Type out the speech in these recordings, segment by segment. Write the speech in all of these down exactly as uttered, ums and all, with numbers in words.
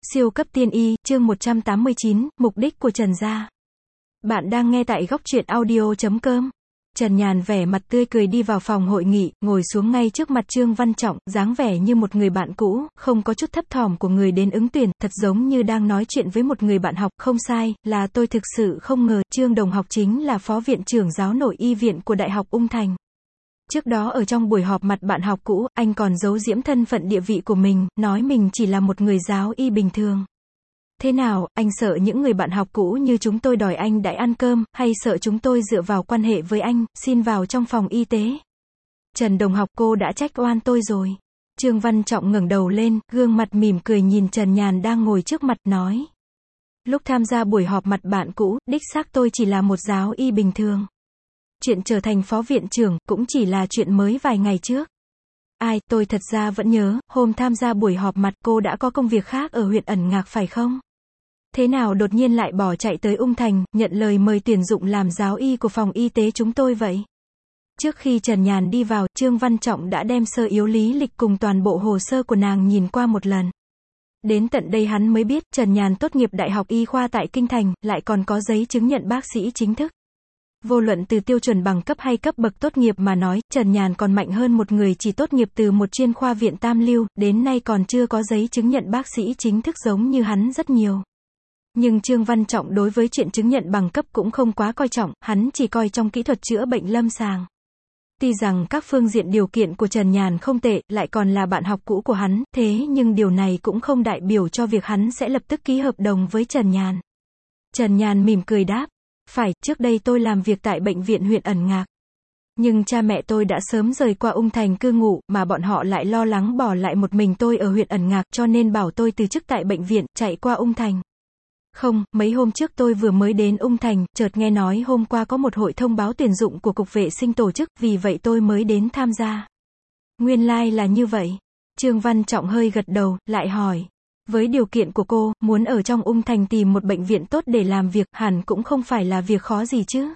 Siêu cấp tiên y, chương một trăm tám mươi chín, mục đích của Trần gia. Bạn đang nghe tại góc truyện audio chấm com. Trần Nhàn vẻ mặt tươi cười đi vào phòng hội nghị, ngồi xuống ngay trước mặt Trương Văn Trọng, dáng vẻ như một người bạn cũ, không có chút thấp thỏm của người đến ứng tuyển, thật giống như đang nói chuyện với một người bạn học. Không sai, là tôi thực sự không ngờ, Trương đồng học chính là phó viện trưởng giáo nội y viện của Đại học Ung Thành. Trước đó ở trong buổi họp mặt bạn học cũ, anh còn giấu giếm thân phận địa vị của mình, nói mình chỉ là một người giáo y bình thường. Thế nào, anh sợ những người bạn học cũ như chúng tôi đòi anh đãi ăn cơm, hay sợ chúng tôi dựa vào quan hệ với anh, xin vào trong phòng y tế? Trần đồng học, cô đã trách oan tôi rồi. Trương Văn Trọng ngẩng đầu lên, gương mặt mỉm cười nhìn Trần Nhàn đang ngồi trước mặt, nói. Lúc tham gia buổi họp mặt bạn cũ, đích xác tôi chỉ là một giáo y bình thường. Chuyện trở thành phó viện trưởng, cũng chỉ là chuyện mới vài ngày trước. Ai, tôi thật ra vẫn nhớ, hôm tham gia buổi họp mặt cô đã có công việc khác ở huyện Ẩn Ngạc phải không? Thế nào đột nhiên lại bỏ chạy tới Ung Thành, nhận lời mời tuyển dụng làm giáo y của phòng y tế chúng tôi vậy? Trước khi Trần Nhàn đi vào, Trương Văn Trọng đã đem sơ yếu lý lịch cùng toàn bộ hồ sơ của nàng nhìn qua một lần. Đến tận đây hắn mới biết, Trần Nhàn tốt nghiệp Đại học Y khoa tại Kinh Thành, lại còn có giấy chứng nhận bác sĩ chính thức. Vô luận từ tiêu chuẩn bằng cấp hay cấp bậc tốt nghiệp mà nói, Trần Nhàn còn mạnh hơn một người chỉ tốt nghiệp từ một chuyên khoa viện tam lưu, đến nay còn chưa có giấy chứng nhận bác sĩ chính thức giống như hắn rất nhiều. Nhưng Trương Văn Trọng đối với chuyện chứng nhận bằng cấp cũng không quá coi trọng, hắn chỉ coi trong kỹ thuật chữa bệnh lâm sàng. Tuy rằng các phương diện điều kiện của Trần Nhàn không tệ, lại còn là bạn học cũ của hắn, thế nhưng điều này cũng không đại biểu cho việc hắn sẽ lập tức ký hợp đồng với Trần Nhàn. Trần Nhàn mỉm cười đáp. Phải, trước đây tôi làm việc tại bệnh viện huyện Ẩn Ngạc. Nhưng cha mẹ tôi đã sớm rời qua Ung Thành cư ngụ, mà bọn họ lại lo lắng bỏ lại một mình tôi ở huyện Ẩn Ngạc, cho nên bảo tôi từ chức tại bệnh viện, chạy qua Ung Thành. Không, mấy hôm trước tôi vừa mới đến Ung Thành, chợt nghe nói hôm qua có một hội thông báo tuyển dụng của Cục Vệ sinh tổ chức, vì vậy tôi mới đến tham gia. Nguyên lai là như vậy. Trương Văn Trọng hơi gật đầu, lại hỏi. Với điều kiện của cô, muốn ở trong Ung Thành tìm một bệnh viện tốt để làm việc, hẳn cũng không phải là việc khó gì chứ.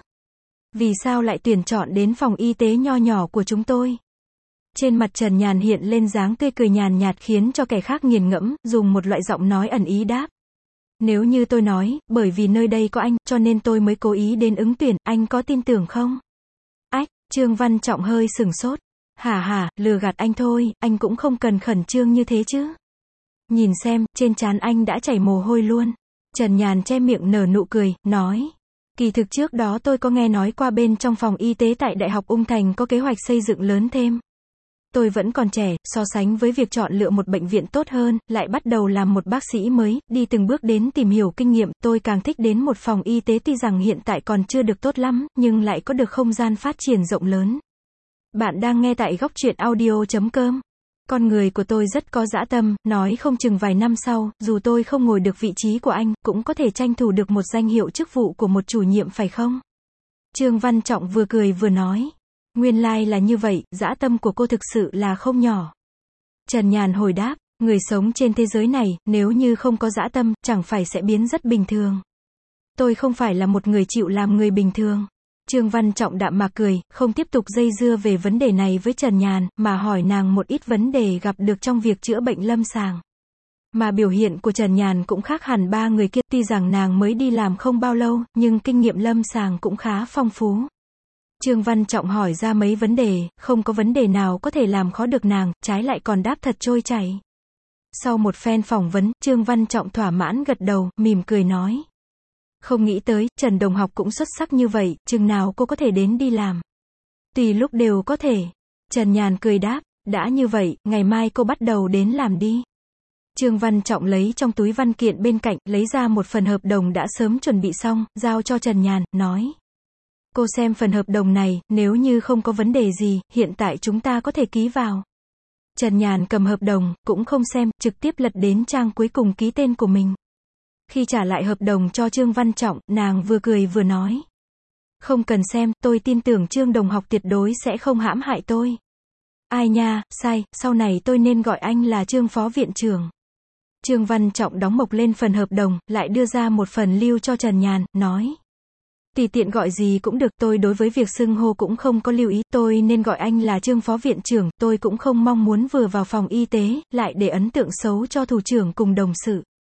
Vì sao lại tuyển chọn đến phòng y tế nho nhỏ của chúng tôi? Trên mặt Trần Nhàn hiện lên dáng tươi cười nhàn nhạt khiến cho kẻ khác nghiền ngẫm, dùng một loại giọng nói ẩn ý đáp. Nếu như tôi nói, bởi vì nơi đây có anh, cho nên tôi mới cố ý đến ứng tuyển, anh có tin tưởng không? Ách, Trương Văn Trọng hơi sửng sốt. Hả hả, lừa gạt anh thôi, anh cũng không cần khẩn trương như thế chứ. Nhìn xem, trên trán anh đã chảy mồ hôi luôn. Trần Nhàn che miệng nở nụ cười, nói. Kỳ thực trước đó tôi có nghe nói qua bên trong phòng y tế tại Đại học Ung Thành có kế hoạch xây dựng lớn thêm. Tôi vẫn còn trẻ, so sánh với việc chọn lựa một bệnh viện tốt hơn, lại bắt đầu làm một bác sĩ mới, đi từng bước đến tìm hiểu kinh nghiệm, tôi càng thích đến một phòng y tế tuy rằng hiện tại còn chưa được tốt lắm, nhưng lại có được không gian phát triển rộng lớn. Bạn đang nghe tại góc truyện audio chấm com. Con người của tôi rất có dã tâm, nói không chừng vài năm sau, dù tôi không ngồi được vị trí của anh, cũng có thể tranh thủ được một danh hiệu chức vụ của một chủ nhiệm phải không? Trương Văn Trọng vừa cười vừa nói. Nguyên lai là như vậy, dã tâm của cô thực sự là không nhỏ. Trần Nhàn hồi đáp, người sống trên thế giới này, nếu như không có dã tâm, chẳng phải sẽ biến rất bình thường. Tôi không phải là một người chịu làm người bình thường. Trương Văn Trọng đạm mạc cười, không tiếp tục dây dưa về vấn đề này với Trần Nhàn, mà hỏi nàng một ít vấn đề gặp được trong việc chữa bệnh lâm sàng. Mà biểu hiện của Trần Nhàn cũng khác hẳn ba người kia, tuy rằng nàng mới đi làm không bao lâu, nhưng kinh nghiệm lâm sàng cũng khá phong phú. Trương Văn Trọng hỏi ra mấy vấn đề, không có vấn đề nào có thể làm khó được nàng, trái lại còn đáp thật trôi chảy. Sau một phen phỏng vấn, Trương Văn Trọng thỏa mãn gật đầu, mỉm cười nói. Không nghĩ tới, Trần đồng học cũng xuất sắc như vậy, chừng nào cô có thể đến đi làm? Tùy lúc đều có thể. Trần Nhàn cười đáp, đã như vậy, ngày mai cô bắt đầu đến làm đi. Trương Văn Trọng lấy trong túi văn kiện bên cạnh, lấy ra một phần hợp đồng đã sớm chuẩn bị xong, giao cho Trần Nhàn, nói. Cô xem phần hợp đồng này, nếu như không có vấn đề gì, hiện tại chúng ta có thể ký vào. Trần Nhàn cầm hợp đồng, cũng không xem, trực tiếp lật đến trang cuối cùng ký tên của mình. Khi trả lại hợp đồng cho Trương Văn Trọng, nàng vừa cười vừa nói. Không cần xem, tôi tin tưởng Trương đồng học tuyệt đối sẽ không hãm hại tôi. Ai nha, sai, sau này tôi nên gọi anh là Trương phó viện trưởng. Trương Văn Trọng đóng mộc lên phần hợp đồng, lại đưa ra một phần lưu cho Trần Nhàn, nói. Tùy tiện gọi gì cũng được, tôi đối với việc xưng hô cũng không có lưu ý, tôi nên gọi anh là Trương phó viện trưởng, tôi cũng không mong muốn vừa vào phòng y tế, lại để ấn tượng xấu cho thủ trưởng cùng đồng sự.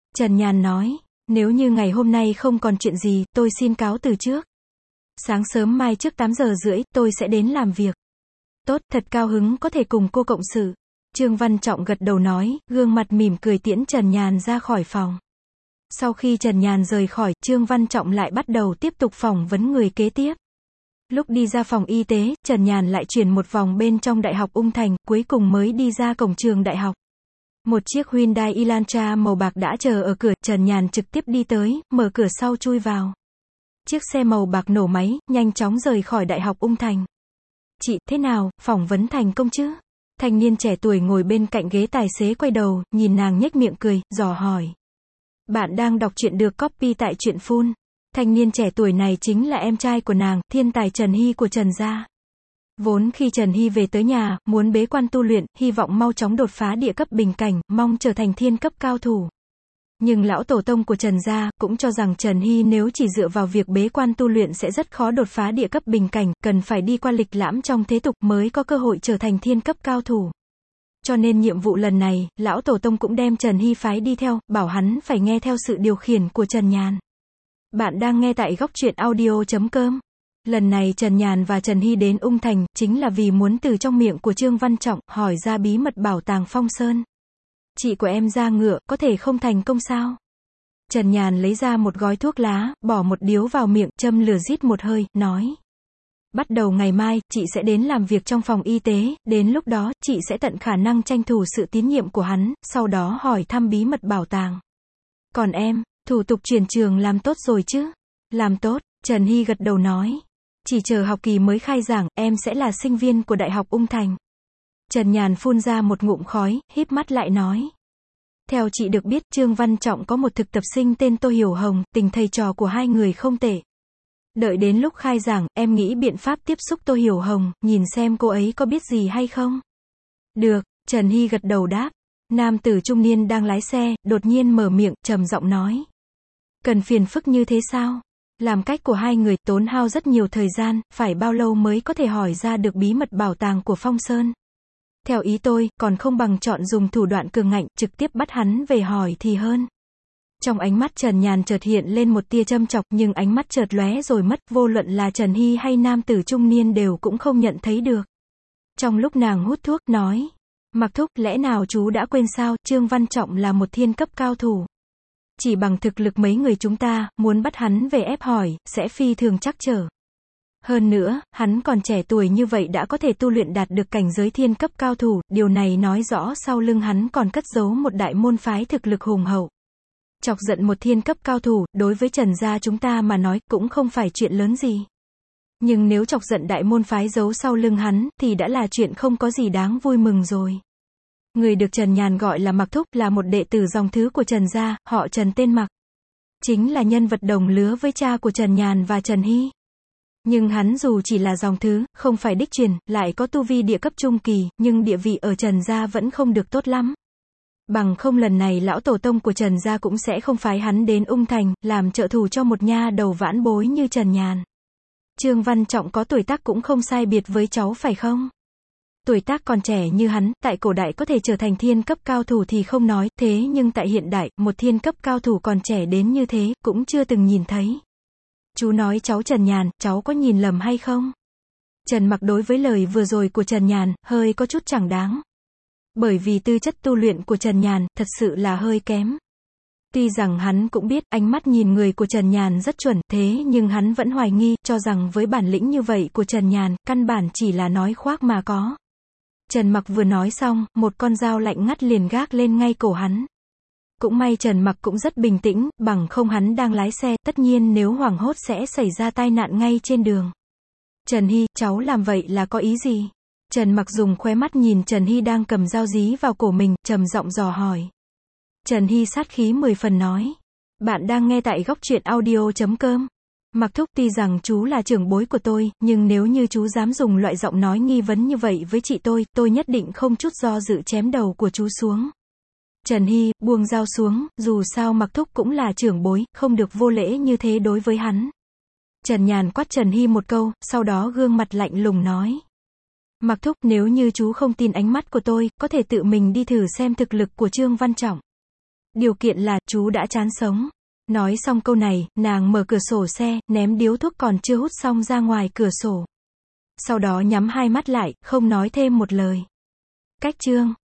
Trần Nhàn nói, nếu như ngày hôm nay không còn chuyện gì, tôi xin cáo từ trước. Sáng sớm mai trước tám giờ rưỡi, tôi sẽ đến làm việc. Tốt, thật cao hứng có thể cùng cô cộng sự. Trương Văn Trọng gật đầu nói, gương mặt mỉm cười tiễn Trần Nhàn ra khỏi phòng. Sau khi Trần Nhàn rời khỏi, Trương Văn Trọng lại bắt đầu tiếp tục phỏng vấn người kế tiếp. Lúc đi ra phòng y tế, Trần Nhàn lại chuyển một vòng bên trong Đại học Ung Thành, cuối cùng mới đi ra cổng trường đại học. Một chiếc Hyundai Elantra màu bạc đã chờ ở cửa, Trần Nhàn trực tiếp đi tới, mở cửa sau chui vào. Chiếc xe màu bạc nổ máy, nhanh chóng rời khỏi Đại học Ung Thành. Chị, thế nào, phỏng vấn thành công chứ? Thanh niên trẻ tuổi ngồi bên cạnh ghế tài xế quay đầu, nhìn nàng nhếch miệng cười, dò hỏi. Bạn đang đọc truyện được copy tại truyện Phun. Thanh niên trẻ tuổi này chính là em trai của nàng, thiên tài Trần Hy của Trần gia. Vốn khi Trần Hy về tới nhà, muốn bế quan tu luyện, hy vọng mau chóng đột phá địa cấp bình cảnh, mong trở thành thiên cấp cao thủ. Nhưng lão tổ tông của Trần gia cũng cho rằng Trần Hy nếu chỉ dựa vào việc bế quan tu luyện sẽ rất khó đột phá địa cấp bình cảnh, cần phải đi qua lịch lãm trong thế tục mới có cơ hội trở thành thiên cấp cao thủ. Cho nên nhiệm vụ lần này, lão tổ tông cũng đem Trần Hy phái đi theo, bảo hắn phải nghe theo sự điều khiển của Trần Nhàn. Bạn đang nghe tại góc truyện audio chấm com. Lần này Trần Nhàn và Trần Hy đến Ung Thành, chính là vì muốn từ trong miệng của Trương Văn Trọng, hỏi ra bí mật bảo tàng Phong Sơn. Chị của em ra ngựa, có thể không thành công sao? Trần Nhàn lấy ra một gói thuốc lá, bỏ một điếu vào miệng, châm lửa rít một hơi, nói. Bắt đầu ngày mai, chị sẽ đến làm việc trong phòng y tế, đến lúc đó, chị sẽ tận khả năng tranh thủ sự tín nhiệm của hắn, sau đó hỏi thăm bí mật bảo tàng. Còn em, thủ tục chuyển trường làm tốt rồi chứ? Làm tốt, Trần Hy gật đầu nói. Chỉ chờ học kỳ mới khai giảng, em sẽ là sinh viên của Đại học Ung Thành. Trần Nhàn phun ra một ngụm khói, híp mắt lại nói. Theo chị được biết, Trương Văn Trọng có một thực tập sinh tên Tô Hiểu Hồng, tình thầy trò của hai người không tệ. Đợi đến lúc khai giảng, em nghĩ biện pháp tiếp xúc Tô Hiểu Hồng, nhìn xem cô ấy có biết gì hay không. Được, Trần Hy gật đầu đáp. Nam tử trung niên đang lái xe, đột nhiên mở miệng, trầm giọng nói. Cần phiền phức như thế sao? Làm cách của hai người, tốn hao rất nhiều thời gian, phải bao lâu mới có thể hỏi ra được bí mật bảo tàng của Phong Sơn? Theo ý tôi, còn không bằng chọn dùng thủ đoạn cường ngạnh, trực tiếp bắt hắn về hỏi thì hơn. Trong ánh mắt Trần Nhàn chợt hiện lên một tia châm chọc, nhưng ánh mắt chợt lóe rồi mất, vô luận là Trần Hy hay nam tử trung niên đều cũng không nhận thấy được. Trong lúc nàng hút thuốc, nói. Mặc thúc, lẽ nào chú đã quên sao, Trương Văn Trọng là một thiên cấp cao thủ. Chỉ bằng thực lực mấy người chúng ta, muốn bắt hắn về ép hỏi, sẽ phi thường trắc trở. Hơn nữa, hắn còn trẻ tuổi như vậy đã có thể tu luyện đạt được cảnh giới thiên cấp cao thủ, điều này nói rõ sau lưng hắn còn cất giấu một đại môn phái thực lực hùng hậu. Chọc giận một thiên cấp cao thủ, đối với Trần gia chúng ta mà nói, cũng không phải chuyện lớn gì. Nhưng nếu chọc giận đại môn phái giấu sau lưng hắn, thì đã là chuyện không có gì đáng vui mừng rồi. Người được Trần Nhàn gọi là Mặc Thúc, là một đệ tử dòng thứ của Trần gia, họ Trần tên Mặc. Chính là nhân vật đồng lứa với cha của Trần Nhàn và Trần Hy. Nhưng hắn dù chỉ là dòng thứ, không phải đích truyền, lại có tu vi địa cấp trung kỳ, nhưng địa vị ở Trần gia vẫn không được tốt lắm. Bằng không lần này lão tổ tông của Trần gia cũng sẽ không phái hắn đến Ung Thành, làm trợ thủ cho một nha đầu vãn bối như Trần Nhàn. Trương Văn Trọng có tuổi tác cũng không sai biệt với cháu phải không? Tuổi tác còn trẻ như hắn, tại cổ đại có thể trở thành thiên cấp cao thủ thì không nói, thế nhưng tại hiện đại, một thiên cấp cao thủ còn trẻ đến như thế, cũng chưa từng nhìn thấy. Chú nói cháu Trần Nhàn, cháu có nhìn lầm hay không? Trần Mặc đối với lời vừa rồi của Trần Nhàn, hơi có chút chẳng đáng. Bởi vì tư chất tu luyện của Trần Nhàn, thật sự là hơi kém. Tuy rằng hắn cũng biết, ánh mắt nhìn người của Trần Nhàn rất chuẩn, thế nhưng hắn vẫn hoài nghi, cho rằng với bản lĩnh như vậy của Trần Nhàn, căn bản chỉ là nói khoác mà có. Trần Mặc vừa nói xong, một con dao lạnh ngắt liền gác lên ngay cổ hắn. Cũng may Trần Mặc cũng rất bình tĩnh, bằng không hắn đang lái xe, tất nhiên nếu hoảng hốt sẽ xảy ra tai nạn ngay trên đường. Trần Hy, cháu làm vậy là có ý gì? Trần Mặc dùng khóe mắt nhìn Trần Hy đang cầm dao dí vào cổ mình, trầm giọng dò hỏi. Trần Hy sát khí mười phần nói. Bạn đang nghe tại góc truyện audio chấm com. Mặc Thúc, tuy rằng chú là trưởng bối của tôi, nhưng nếu như chú dám dùng loại giọng nói nghi vấn như vậy với chị tôi, tôi nhất định không chút do dự chém đầu của chú xuống. Trần Hy, buông dao xuống, dù sao Mặc Thúc cũng là trưởng bối, không được vô lễ như thế đối với hắn. Trần Nhàn quát Trần Hy một câu, sau đó gương mặt lạnh lùng nói. Mặc Thúc, nếu như chú không tin ánh mắt của tôi, có thể tự mình đi thử xem thực lực của Trương Văn Trọng. Điều kiện là, chú đã chán sống. Nói xong câu này, nàng mở cửa sổ xe, ném điếu thuốc còn chưa hút xong ra ngoài cửa sổ. Sau đó nhắm hai mắt lại, không nói thêm một lời. Cách chương